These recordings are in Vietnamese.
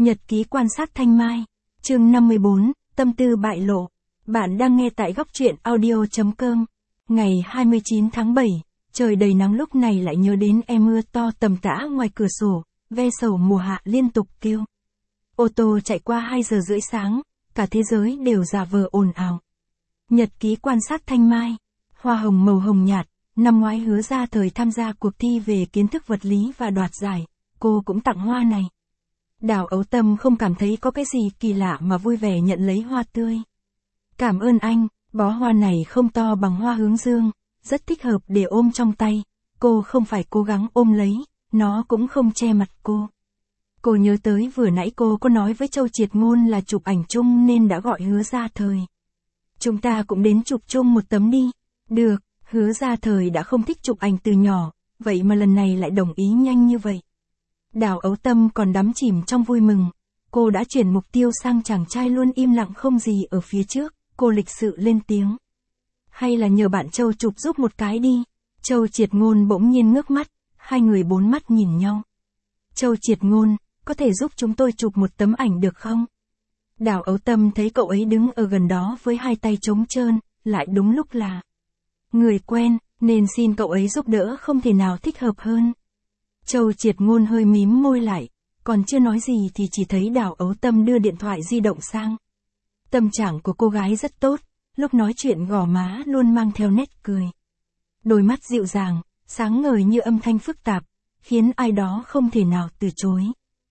Nhật ký quan sát Thanh Mai, chương 54, tâm tư bại lộ. Bạn đang nghe tại góc truyện audio.com. Ngày 29 tháng 7, trời đầy nắng lúc này lại nhớ đến em mưa to tầm tã ngoài cửa sổ, ve sầu mùa hạ liên tục kêu. Ô tô chạy qua 2 giờ rưỡi sáng, cả thế giới đều giả vờ ồn ào. Nhật ký quan sát Thanh Mai, hoa hồng màu hồng nhạt, năm ngoái Hứa Gia Thời tham gia cuộc thi về kiến thức vật lý và đoạt giải, cô cũng tặng hoa này. Đào Ấu Tâm không cảm thấy có cái gì kỳ lạ mà vui vẻ nhận lấy hoa tươi. Cảm ơn anh, bó hoa này không to bằng hoa hướng dương, rất thích hợp để ôm trong tay, cô không phải cố gắng ôm lấy, nó cũng không che mặt cô. Cô nhớ tới vừa nãy cô có nói với Châu Triệt Ngôn là chụp ảnh chung nên đã gọi Hứa Gia Thời. Chúng ta cũng đến chụp chung một tấm đi. Được, Hứa Gia Thời đã không thích chụp ảnh từ nhỏ, vậy mà lần này lại đồng ý nhanh như vậy. Đào Ấu Tâm còn đắm chìm trong vui mừng, cô đã chuyển mục tiêu sang chàng trai luôn im lặng không gì ở phía trước, cô lịch sự lên tiếng. Hay là nhờ bạn Châu chụp giúp một cái đi. Châu Triệt Ngôn bỗng nhiên ngước mắt, hai người bốn mắt nhìn nhau. Châu Triệt Ngôn, có thể giúp chúng tôi chụp một tấm ảnh được không? Đào Ấu Tâm thấy cậu ấy đứng ở gần đó với hai tay trống trơn, lại đúng lúc là người quen, nên xin cậu ấy giúp đỡ không thể nào thích hợp hơn. Châu Triệt Ngôn hơi mím môi lại, còn chưa nói gì thì chỉ thấy Đào Ấu Tâm đưa điện thoại di động sang. Tâm trạng của cô gái rất tốt, lúc nói chuyện gò má luôn mang theo nét cười. Đôi mắt dịu dàng, sáng ngời như âm thanh phức tạp, khiến ai đó không thể nào từ chối.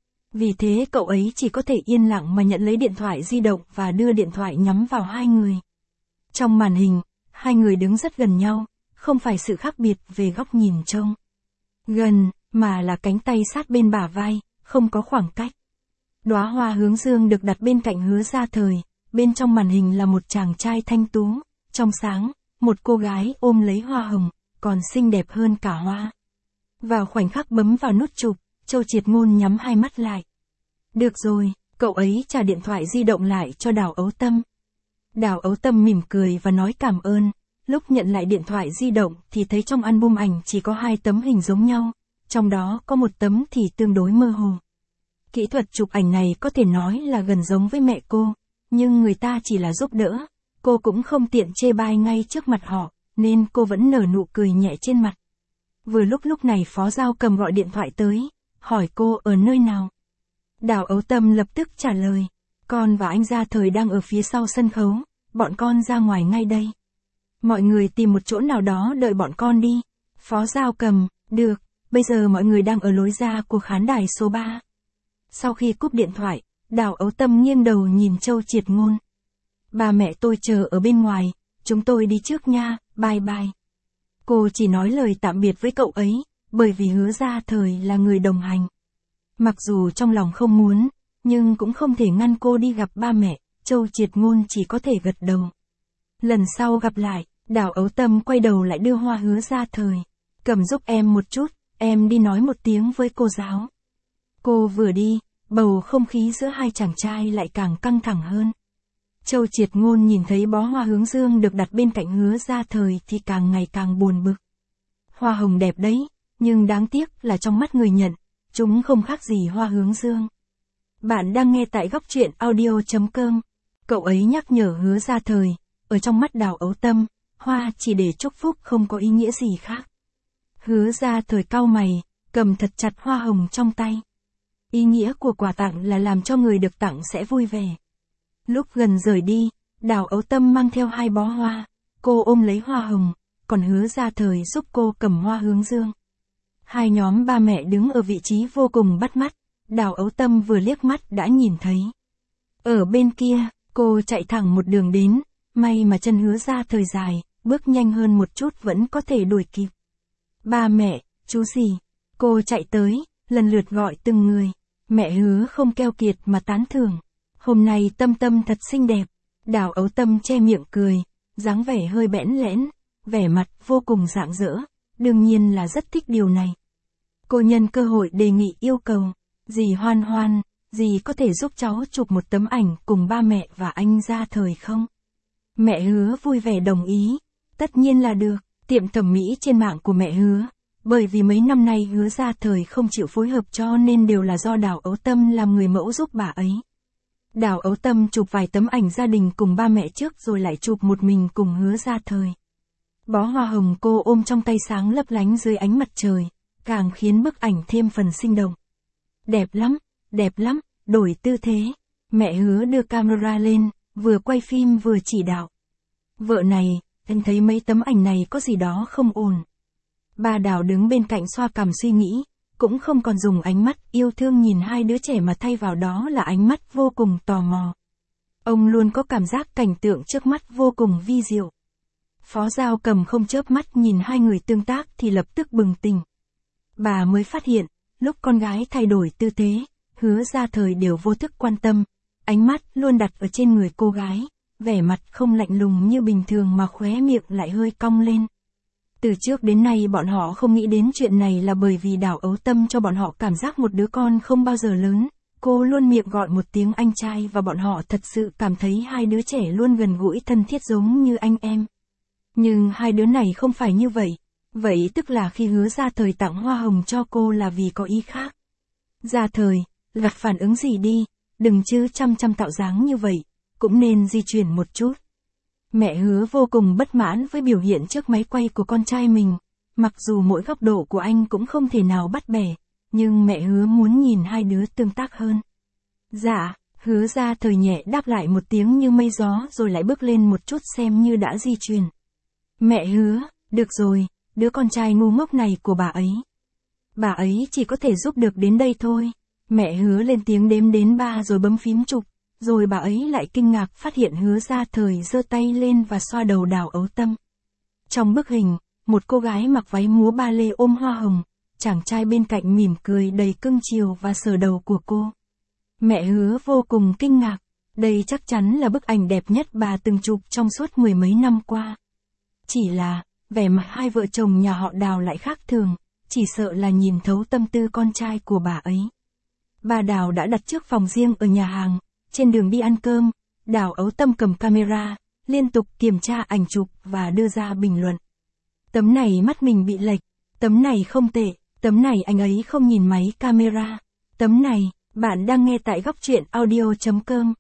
Vì thế cậu ấy chỉ có thể yên lặng mà nhận lấy điện thoại di động và đưa điện thoại nhắm vào hai người. Trong màn hình, hai người đứng rất gần nhau, không phải sự khác biệt về góc nhìn trông gần, mà là cánh tay sát bên bả vai, không có khoảng cách. Đóa hoa hướng dương được đặt bên cạnh Hứa Gia Thời, bên trong màn hình là một chàng trai thanh tú, trong sáng, một cô gái ôm lấy hoa hồng, còn xinh đẹp hơn cả hoa. Vào khoảnh khắc bấm vào nút chụp, Châu Triệt Ngôn nhắm hai mắt lại. Được rồi, cậu ấy trả điện thoại di động lại cho Đào Ấu Tâm. Đào Ấu Tâm mỉm cười và nói cảm ơn, lúc nhận lại điện thoại di động thì thấy trong album ảnh chỉ có 2 tấm hình giống nhau, trong đó có một tấm thì tương đối mơ hồ. Kỹ thuật chụp ảnh này có thể nói là gần giống với mẹ cô, nhưng người ta chỉ là giúp đỡ, cô cũng không tiện chê bai ngay trước mặt họ, nên cô vẫn nở nụ cười nhẹ trên mặt. Vừa lúc này Phó Giao Cầm gọi điện thoại tới, hỏi cô ở nơi nào. Đào Ấu Tâm lập tức trả lời, con và anh Gia Thời đang ở phía sau sân khấu, bọn con ra ngoài ngay đây. Mọi người tìm một chỗ nào đó đợi bọn con đi. Phó Giao Cầm, được, bây giờ mọi người đang ở lối ra của khán đài số 3. Sau khi cúp điện thoại, Đào Ấu Tâm nghiêng đầu nhìn Châu Triệt Ngôn. Ba mẹ tôi chờ ở bên ngoài, chúng tôi đi trước nha, bye bye. Cô chỉ nói lời tạm biệt với cậu ấy, bởi vì Hứa Gia Thời là người đồng hành. Mặc dù trong lòng không muốn, nhưng cũng không thể ngăn cô đi gặp ba mẹ, Châu Triệt Ngôn chỉ có thể gật đầu. Lần sau gặp lại, Đào Ấu Tâm quay đầu lại đưa hoa Hứa Gia Thời. Cầm giúp em một chút, em đi nói một tiếng với cô giáo. Cô vừa đi, bầu không khí giữa hai chàng trai lại càng căng thẳng hơn. Châu Triệt Ngôn nhìn thấy bó hoa hướng dương được đặt bên cạnh Hứa Gia Thời thì càng ngày càng buồn bực. Hoa hồng đẹp đấy, nhưng đáng tiếc là trong mắt người nhận, chúng không khác gì hoa hướng dương. Bạn đang nghe tại góc truyện audio.com. Cậu ấy nhắc nhở Hứa Gia Thời, ở trong mắt Đào Ấu Tâm, hoa chỉ để chúc phúc không có ý nghĩa gì khác. Hứa Gia Thời cau mày, cầm thật chặt hoa hồng trong tay. Ý nghĩa của quà tặng là làm cho người được tặng sẽ vui vẻ. Lúc gần rời đi, Đào Ấu Tâm mang theo 2 bó hoa, cô ôm lấy hoa hồng, còn Hứa Gia Thời giúp cô cầm hoa hướng dương. Hai nhóm ba mẹ đứng ở vị trí vô cùng bắt mắt, Đào Ấu Tâm vừa liếc mắt đã nhìn thấy. Ở bên kia, cô chạy thẳng một đường đến, may mà chân Hứa Gia Thời dài, bước nhanh hơn một chút vẫn có thể đuổi kịp. Ba mẹ, chú gì? Cô chạy tới, lần lượt gọi từng người. Mẹ Hứa không keo kiệt mà tán thưởng. Hôm nay Tâm Tâm thật xinh đẹp. Đào Ấu Tâm che miệng cười, dáng vẻ hơi bẽn lẽn, vẻ mặt vô cùng rạng rỡ, đương nhiên là rất thích điều này. Cô nhân cơ hội đề nghị yêu cầu, dì Hoan Hoan, dì có thể giúp cháu chụp một tấm ảnh cùng ba mẹ và anh Gia Thời không? Mẹ Hứa vui vẻ đồng ý, tất nhiên là được. Tiệm thẩm mỹ trên mạng của mẹ Hứa, Bởi vì mấy năm nay Hứa Gia Thời không chịu phối hợp cho nên đều là do Đào Ấu Tâm làm người mẫu giúp bà ấy. Đào Ấu Tâm chụp vài tấm ảnh gia đình cùng ba mẹ trước rồi lại chụp một mình cùng Hứa Gia Thời. Bó hoa hồng cô ôm trong tay sáng lấp lánh dưới ánh mặt trời, càng khiến bức ảnh thêm phần sinh động. Đẹp lắm, đổi tư thế. Mẹ Hứa đưa camera lên, vừa quay phim vừa chỉ đạo. Vợ này, anh thấy mấy tấm ảnh này có gì đó không ổn. Bà Đào đứng bên cạnh xoa cằm suy nghĩ, cũng không còn dùng ánh mắt yêu thương nhìn hai đứa trẻ mà thay vào đó là ánh mắt vô cùng tò mò. Ông luôn có cảm giác cảnh tượng trước mắt vô cùng vi diệu. Phó Giao Cầm không chớp mắt nhìn hai người tương tác thì lập tức bừng tỉnh. Bà mới phát hiện, lúc con gái thay đổi tư thế, Hứa Gia Thời đều vô thức quan tâm, ánh mắt luôn đặt ở trên người cô gái, vẻ mặt không lạnh lùng như bình thường mà khóe miệng lại hơi cong lên. Từ trước đến nay bọn họ không nghĩ đến chuyện này là bởi vì Đào Ấu Tâm cho bọn họ cảm giác một đứa con không bao giờ lớn, cô luôn miệng gọi một tiếng anh trai và bọn họ thật sự cảm thấy hai đứa trẻ luôn gần gũi thân thiết giống như anh em. Nhưng hai đứa này không phải như vậy, vậy tức là khi Hứa Gia Thời tặng hoa hồng cho cô là vì có ý khác. Gia Thời, gặp phản ứng gì đi, đừng chứ chăm tạo dáng như vậy, cũng nên di chuyển một chút. Mẹ Hứa vô cùng bất mãn với biểu hiện trước máy quay của con trai mình, mặc dù mỗi góc độ của anh cũng không thể nào bắt bẻ, nhưng mẹ Hứa muốn nhìn hai đứa tương tác hơn. Dạ, Hứa Gia Thời nhẹ đáp lại một tiếng như mây gió rồi lại bước lên một chút xem như đã di chuyển. Mẹ Hứa, được rồi, đứa con trai ngu ngốc này của bà ấy. Bà ấy chỉ có thể giúp được đến đây thôi. Mẹ Hứa lên tiếng đếm đến 3 rồi bấm phím chụp, rồi bà ấy lại kinh ngạc phát hiện Hứa Gia Thời giơ tay lên và xoa đầu Đào Ấu Tâm. Trong bức hình, một cô gái mặc váy múa ba lê ôm hoa hồng, chàng trai bên cạnh mỉm cười đầy cưng chiều và sờ đầu của cô. Mẹ Hứa vô cùng kinh ngạc, đây chắc chắn là bức ảnh đẹp nhất bà từng chụp trong suốt mười mấy năm qua. Chỉ là, vẻ mặt hai vợ chồng nhà họ Đào lại khác thường, chỉ sợ là nhìn thấu tâm tư con trai của bà ấy. Bà Đào đã đặt trước phòng riêng ở nhà hàng, trên đường đi ăn cơm, Đào Ấu Tâm cầm camera, liên tục kiểm tra ảnh chụp và đưa ra bình luận. Tấm này mắt mình bị lệch, tấm này không tệ, tấm này anh ấy không nhìn máy camera, tấm này, bạn đang nghe tại góc truyện audio.com.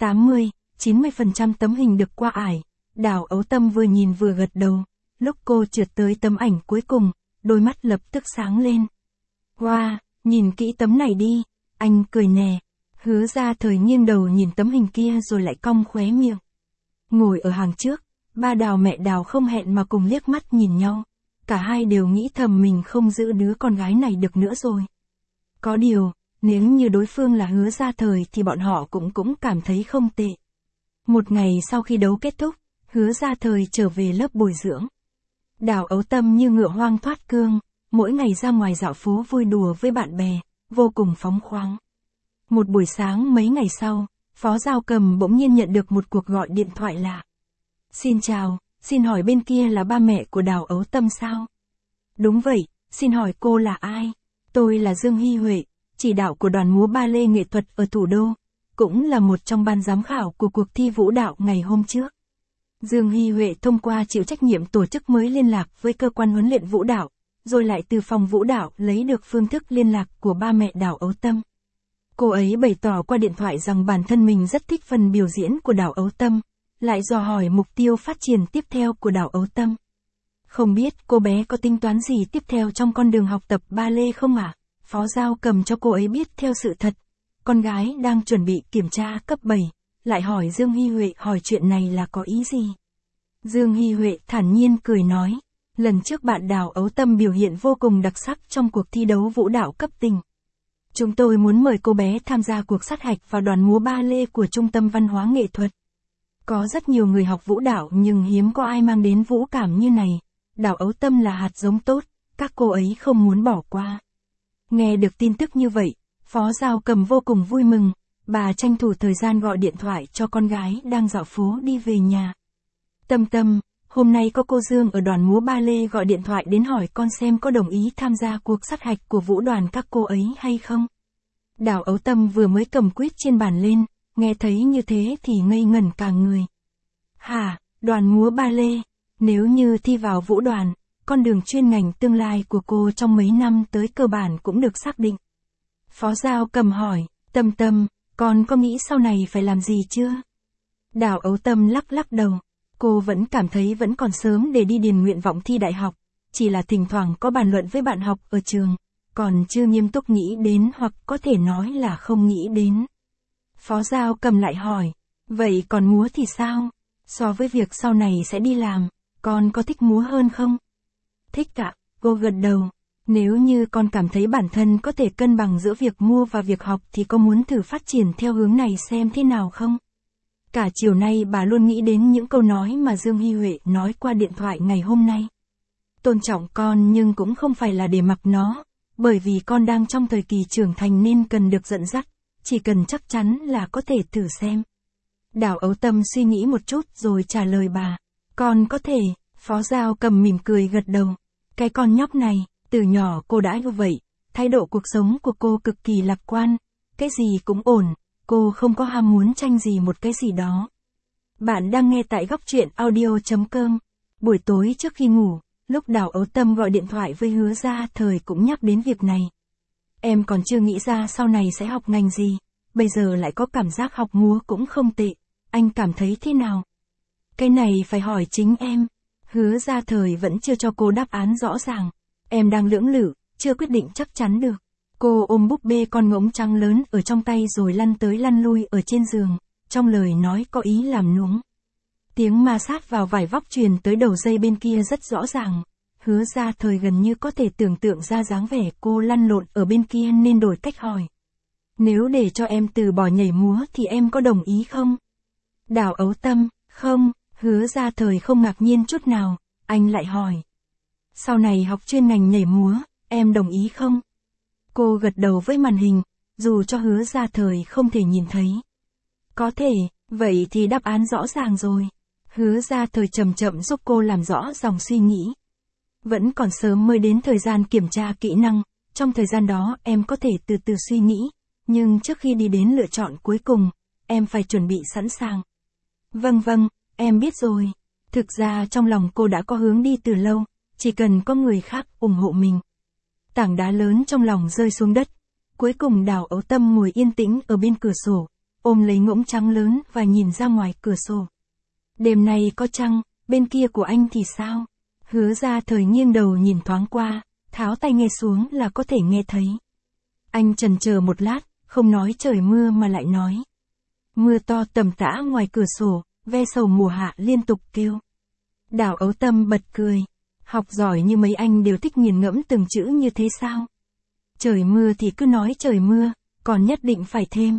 80-90% tấm hình được qua ải. Đào Ấu Tâm vừa nhìn vừa gật đầu, lúc cô trượt tới tấm ảnh cuối cùng, đôi mắt lập tức sáng lên. Wow, nhìn kỹ tấm này đi, anh cười nè. Hứa Gia Thời nghiêng đầu nhìn tấm hình kia rồi lại cong khóe miệng. Ngồi ở hàng trước, ba Đào mẹ Đào không hẹn mà cùng liếc mắt nhìn nhau. Cả hai đều nghĩ thầm mình không giữ đứa con gái này được nữa rồi. Có điều, nếu như đối phương là Hứa Gia Thời thì bọn họ cũng cảm thấy không tệ. Một ngày sau khi đấu kết thúc, Hứa Gia Thời trở về lớp bồi dưỡng. Đào Ấu Tâm như ngựa hoang thoát cương, mỗi ngày ra ngoài dạo phố vui đùa với bạn bè, vô cùng phóng khoáng. Một buổi sáng mấy ngày sau, Phó Giao Cầm bỗng nhiên nhận được một cuộc gọi điện thoại lạ. Xin chào, xin hỏi bên kia là ba mẹ của Đào Ấu Tâm sao? Đúng vậy, xin hỏi cô là ai? Tôi là Dương Hy Huệ, chỉ đạo của đoàn múa ba lê nghệ thuật ở thủ đô, cũng là một trong ban giám khảo của cuộc thi vũ đạo ngày hôm trước. Dương Hy Huệ thông qua chịu trách nhiệm tổ chức mới liên lạc với cơ quan huấn luyện vũ đạo, rồi lại từ phòng vũ đạo lấy được phương thức liên lạc của ba mẹ Đào Ấu Tâm. Cô ấy bày tỏ qua điện thoại rằng bản thân mình rất thích phần biểu diễn của Đào Ấu Tâm, lại dò hỏi mục tiêu phát triển tiếp theo của Đào Ấu Tâm. Không biết cô bé có tính toán gì tiếp theo trong con đường học tập ba lê không ạ? Phó Giao Cầm cho cô ấy biết theo sự thật. Con gái đang chuẩn bị kiểm tra cấp 7, lại hỏi Dương Hy Huệ hỏi chuyện này là có ý gì? Dương Hy Huệ thản nhiên cười nói, lần trước bạn Đào Ấu Tâm biểu hiện vô cùng đặc sắc trong cuộc thi đấu vũ đạo cấp tỉnh. Chúng tôi muốn mời cô bé tham gia cuộc sát hạch vào đoàn múa ba lê của Trung tâm Văn hóa Nghệ thuật. Có rất nhiều người học vũ đạo nhưng hiếm có ai mang đến vũ cảm như này. Đào Ấu Tâm là hạt giống tốt, các cô ấy không muốn bỏ qua. Nghe được tin tức như vậy, Phó Giao Cầm vô cùng vui mừng, bà tranh thủ thời gian gọi điện thoại cho con gái đang dạo phố đi về nhà. Tâm, hôm nay có cô Dương ở đoàn múa ba lê gọi điện thoại đến hỏi con xem có đồng ý tham gia cuộc sát hạch của vũ đoàn các cô ấy hay không. Đào Ấu Tâm vừa mới cầm quýt trên bàn lên, nghe thấy như thế thì ngây ngẩn cả người. Hả, đoàn múa ba lê, nếu như thi vào vũ đoàn, con đường chuyên ngành tương lai của cô trong mấy năm tới cơ bản cũng được xác định. Phó Giao Cầm hỏi, Tâm Tâm, con có nghĩ sau này phải làm gì chưa? Đào Ấu Tâm lắc lắc đầu. Cô vẫn cảm thấy vẫn còn sớm để đi điền nguyện vọng thi đại học, chỉ là thỉnh thoảng có bàn luận với bạn học ở trường, còn chưa nghiêm túc nghĩ đến hoặc có thể nói là không nghĩ đến. Phó Giao Cầm lại hỏi, vậy còn múa thì sao? So với việc sau này sẽ đi làm, con có thích múa hơn không? Thích ạ, cô gật đầu. Nếu như con cảm thấy bản thân có thể cân bằng giữa việc mua và việc học thì có muốn thử phát triển theo hướng này xem thế nào không? Cả chiều nay bà luôn nghĩ đến những câu nói mà Dương Hy Huệ nói qua điện thoại ngày hôm nay. Tôn trọng con nhưng cũng không phải là để mặc nó, bởi vì con đang trong thời kỳ trưởng thành nên cần được dẫn dắt, chỉ cần chắc chắn là có thể thử xem. Đào Ấu Tâm suy nghĩ một chút rồi trả lời bà, con có thể. Phó Giao Cầm mỉm cười gật đầu. Cái con nhóc này, từ nhỏ cô đã như vậy, thái độ cuộc sống của cô cực kỳ lạc quan, cái gì cũng ổn, cô không có ham muốn tranh gì một cái gì đó. Bạn đang nghe tại góc truyện audio.com. Buổi tối trước khi ngủ, lúc Đào Ấu Tâm gọi điện thoại với Hứa Gia Thời cũng nhắc đến việc này. Em còn chưa nghĩ ra sau này sẽ học ngành gì, bây giờ lại có cảm giác học múa cũng không tệ, anh cảm thấy thế nào? Cái này phải hỏi chính em. Hứa Gia Thời vẫn chưa cho cô đáp án rõ ràng. Em đang lưỡng lự, chưa quyết định chắc chắn được. Cô ôm búp bê con ngỗng trắng lớn ở trong tay rồi lăn tới lăn lui ở trên giường, trong lời nói có ý làm nũng. Tiếng ma sát vào vải vóc truyền tới đầu dây bên kia rất rõ ràng. Hứa Gia Thời gần như có thể tưởng tượng ra dáng vẻ cô lăn lộn ở bên kia nên đổi cách hỏi. Nếu để cho em từ bỏ nhảy múa thì em có đồng ý không? Đào Ấu Tâm, không. Hứa Gia Thời không ngạc nhiên chút nào, anh lại hỏi. Sau này học chuyên ngành nhảy múa, em đồng ý không? Cô gật đầu với màn hình, dù cho Hứa Gia Thời không thể nhìn thấy. Có thể, vậy thì đáp án rõ ràng rồi. Hứa Gia Thời chậm chậm giúp cô làm rõ dòng suy nghĩ. Vẫn còn sớm mới đến thời gian kiểm tra kỹ năng, trong thời gian đó em có thể từ từ suy nghĩ, nhưng trước khi đi đến lựa chọn cuối cùng, em phải chuẩn bị sẵn sàng. Vâng, em biết rồi. Thực ra trong lòng cô đã có hướng đi từ lâu, chỉ cần có người khác ủng hộ mình. Tảng đá lớn trong lòng rơi xuống đất. Cuối cùng Đào Ấu Tâm ngồi yên tĩnh ở bên cửa sổ, ôm lấy ngỗng trắng lớn và nhìn ra ngoài cửa sổ. Đêm nay có trăng, bên kia của anh thì sao? Hứa Gia Thời nghiêng đầu nhìn thoáng qua, tháo tai nghe xuống là có thể nghe thấy. Anh chần chờ một lát, không nói trời mưa mà lại nói. Mưa to tầm tã ngoài cửa sổ, ve sầu mùa hạ liên tục kêu. Đào Ấu Tâm bật cười. Học giỏi như mấy anh đều thích nghiền ngẫm từng chữ như thế sao? Trời mưa thì cứ nói trời mưa, còn nhất định phải thêm.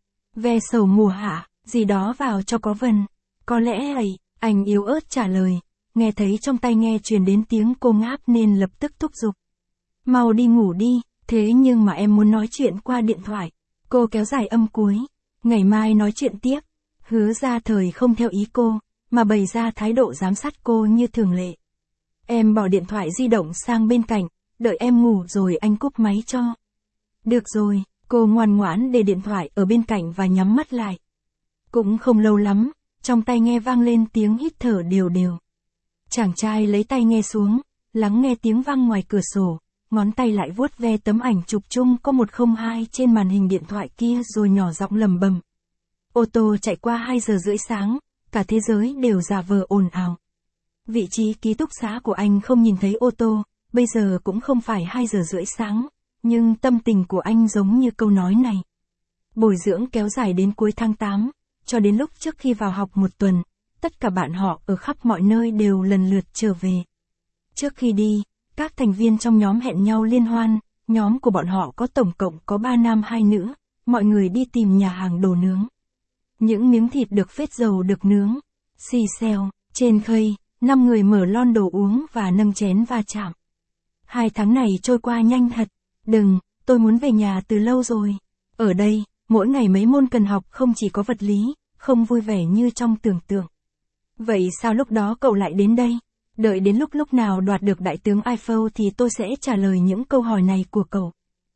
Ve sầu mùa hạ, gì đó vào cho có vần. Có lẽ ấy, anh yếu ớt trả lời. Nghe thấy trong tai nghe truyền đến tiếng cô ngáp nên lập tức thúc giục. Mau đi ngủ đi, thế nhưng mà em muốn nói chuyện qua điện thoại. Cô kéo dài âm cuối. Ngày mai nói chuyện tiếp. Hứa Gia Thời không theo ý cô, mà bày ra thái độ giám sát cô như thường lệ. Em bỏ điện thoại di động sang bên cạnh, đợi em ngủ rồi anh cúp máy cho. Được rồi, cô ngoan ngoãn để điện thoại ở bên cạnh và nhắm mắt lại. Cũng không lâu lắm, trong tai nghe vang lên tiếng hít thở đều đều. Chàng trai lấy tai nghe xuống, lắng nghe tiếng vang ngoài cửa sổ, ngón tay lại vuốt ve tấm ảnh chụp chung có 102 trên màn hình điện thoại kia rồi nhỏ giọng lẩm bẩm. Ô tô chạy qua 2 giờ rưỡi sáng, cả thế giới đều giả vờ ồn ào. Vị trí ký túc xá của anh không nhìn thấy ô tô, bây giờ cũng không phải 2 giờ rưỡi sáng, nhưng tâm tình của anh giống như câu nói này. Bồi dưỡng kéo dài đến cuối tháng 8, cho đến lúc trước khi vào học một tuần, tất cả bạn họ ở khắp mọi nơi đều lần lượt trở về. Trước khi đi, các thành viên trong nhóm hẹn nhau liên hoan, nhóm của bọn họ có tổng cộng có 3 nam 2 nữ, mọi người đi tìm nhà hàng đồ nướng. Những miếng thịt được phết dầu được nướng, xì xèo, trên khay, 5 người mở lon đồ uống và nâng chén va chạm. 2 tháng này trôi qua nhanh thật, tôi muốn về nhà từ lâu rồi. Ở đây, mỗi ngày mấy môn cần học không chỉ có vật lý, không vui vẻ như trong tưởng tượng. Vậy sao lúc đó cậu lại đến đây? Đợi đến lúc nào đoạt được đại tướng Eiffel thì tôi sẽ trả lời những câu hỏi này của cậu.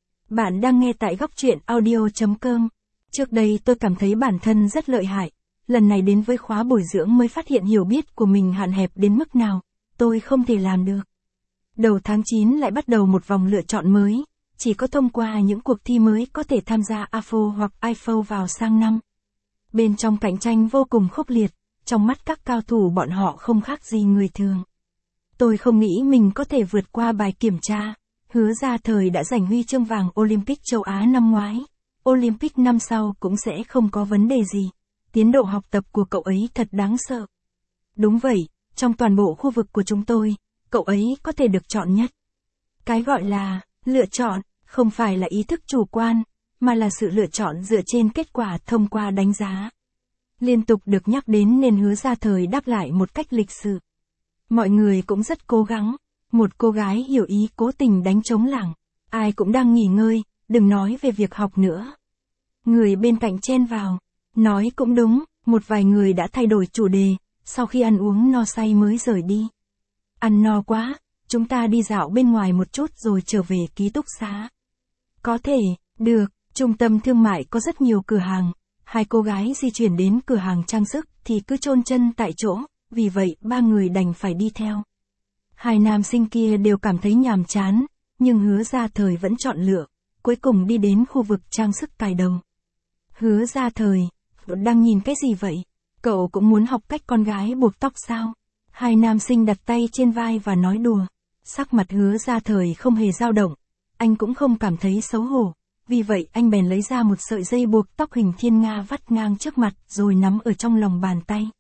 Bạn đang nghe tại góc truyện audio.com. Trước đây tôi cảm thấy bản thân rất lợi hại. Lần này đến với khóa bồi dưỡng mới phát hiện hiểu biết của mình hạn hẹp đến mức nào, tôi không thể làm được. Đầu tháng 9 lại bắt đầu một vòng lựa chọn mới, chỉ có thông qua những cuộc thi mới có thể tham gia AFO hoặc IFO vào sang năm. Bên trong cạnh tranh vô cùng khốc liệt, trong mắt các cao thủ bọn họ không khác gì người thường. Tôi không nghĩ mình có thể vượt qua bài kiểm tra. Hứa Gia Thời đã giành huy chương vàng Olympic châu Á năm ngoái. Olympic năm sau cũng sẽ không có vấn đề gì. Tiến độ học tập của cậu ấy thật đáng sợ. Đúng vậy, trong toàn bộ khu vực của chúng tôi, cậu ấy có thể được chọn nhất. Cái gọi là lựa chọn không phải là ý thức chủ quan, mà là sự lựa chọn dựa trên kết quả thông qua đánh giá. Liên tục được nhắc đến nên Hứa Gia Thời đáp lại một cách lịch sự. Mọi người cũng rất cố gắng. Một cô gái hiểu ý cố tình đánh trống lảng. Ai cũng đang nghỉ ngơi, đừng nói về việc học nữa. Người bên cạnh chen vào. Nói cũng đúng, một vài người đã thay đổi chủ đề, sau khi ăn uống no say mới rời đi. Ăn no quá, chúng ta đi dạo bên ngoài một chút rồi trở về ký túc xá. Có thể, được, trung tâm thương mại có rất nhiều cửa hàng. Hai cô gái di chuyển đến cửa hàng trang sức thì cứ chôn chân tại chỗ, vì vậy ba người đành phải đi theo. Hai nam sinh kia đều cảm thấy nhàm chán, nhưng Hứa Gia Thời vẫn chọn lựa, cuối cùng đi đến khu vực trang sức cài đầu. Hứa Gia Thời, đang nhìn cái gì vậy? Cậu cũng muốn học cách con gái buộc tóc sao? Hai nam sinh đặt tay trên vai và nói đùa. Sắc mặt Hứa Gia Thời không hề dao động, anh cũng không cảm thấy xấu hổ, vì vậy anh bèn lấy ra một sợi dây buộc tóc hình thiên nga vắt ngang trước mặt rồi nắm ở trong lòng bàn tay.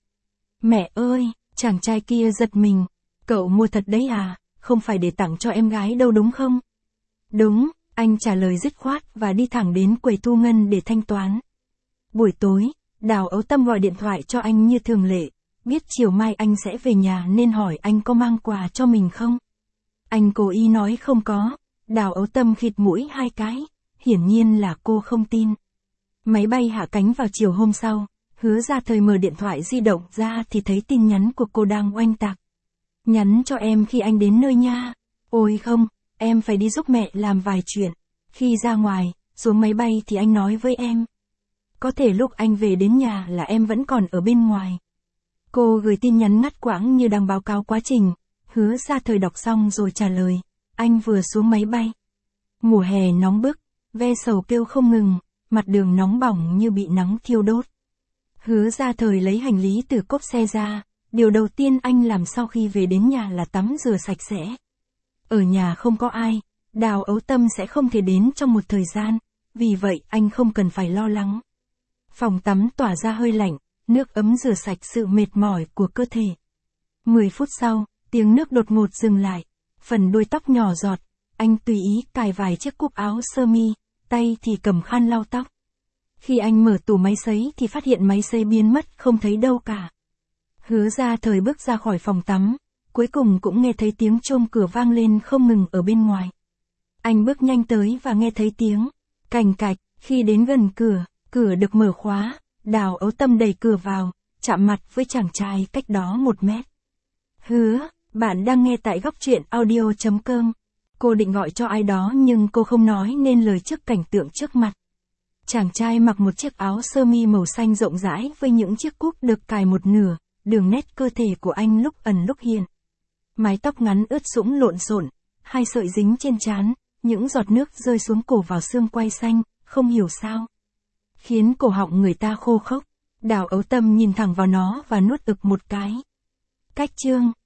Mẹ ơi, chàng trai kia giật mình. Cậu mua thật đấy à, không phải để tặng cho em gái đâu đúng không? Đúng, anh trả lời dứt khoát và đi thẳng đến quầy thu ngân để thanh toán. Buổi tối, Đào Ấu Tâm gọi điện thoại cho anh như thường lệ, biết chiều mai anh sẽ về nhà nên hỏi anh có mang quà cho mình không? Anh cố ý nói không có, Đào Ấu Tâm khịt mũi hai cái, hiển nhiên là cô không tin. Máy bay hạ cánh vào chiều hôm sau, Hứa Gia Thời mở điện thoại di động ra thì thấy tin nhắn của cô đang oanh tạc. Nhắn cho em khi anh đến nơi nha. Ôi không, em phải đi giúp mẹ làm vài chuyện. Khi ra ngoài, xuống máy bay thì anh nói với em. Có thể lúc anh về đến nhà là em vẫn còn ở bên ngoài. Cô gửi tin nhắn ngắt quãng như đang báo cáo quá trình. Hứa Gia Thời đọc xong rồi trả lời. Anh vừa xuống máy bay. Mùa hè nóng bức, ve sầu kêu không ngừng, mặt đường nóng bỏng như bị nắng thiêu đốt. Hứa Gia Thời lấy hành lý từ cốp xe ra. Điều đầu tiên anh làm sau khi về đến nhà là tắm rửa sạch sẽ. Ở nhà không có ai, Đào Ấu Tâm sẽ không thể đến trong một thời gian, vì vậy anh không cần phải lo lắng. Phòng tắm tỏa ra hơi lạnh, nước ấm rửa sạch sự mệt mỏi của cơ thể. 10 phút sau, tiếng nước đột ngột dừng lại, phần đuôi tóc nhỏ giọt, anh tùy ý cài vài chiếc cúc áo sơ mi, tay thì cầm khăn lau tóc. Khi anh mở tủ máy sấy thì phát hiện máy sấy biến mất không thấy đâu cả. Hứa Gia Thời bước ra khỏi phòng tắm, cuối cùng cũng nghe thấy tiếng chôm cửa vang lên không ngừng ở bên ngoài. Anh bước nhanh tới và nghe thấy tiếng cành cạch, khi đến gần cửa, cửa được mở khóa, Đào Ấu Tâm đẩy cửa vào, chạm mặt với chàng trai cách đó 1 mét. Hứa, bạn đang nghe tại góc truyện audio.com. Cô định gọi cho ai đó nhưng cô không nói nên lời trước cảnh tượng trước mặt. Chàng trai mặc một chiếc áo sơ mi màu xanh rộng rãi với những chiếc cúc được cài một nửa. Đường nét cơ thể của anh lúc ẩn lúc hiện. Mái tóc ngắn ướt sũng lộn xộn, 2 sợi dính trên trán, những giọt nước rơi xuống cổ vào xương quai xanh, không hiểu sao. Khiến cổ họng người ta khô khốc. Đào Ấu Tâm nhìn thẳng vào nó và nuốt ực một cái. Cách chương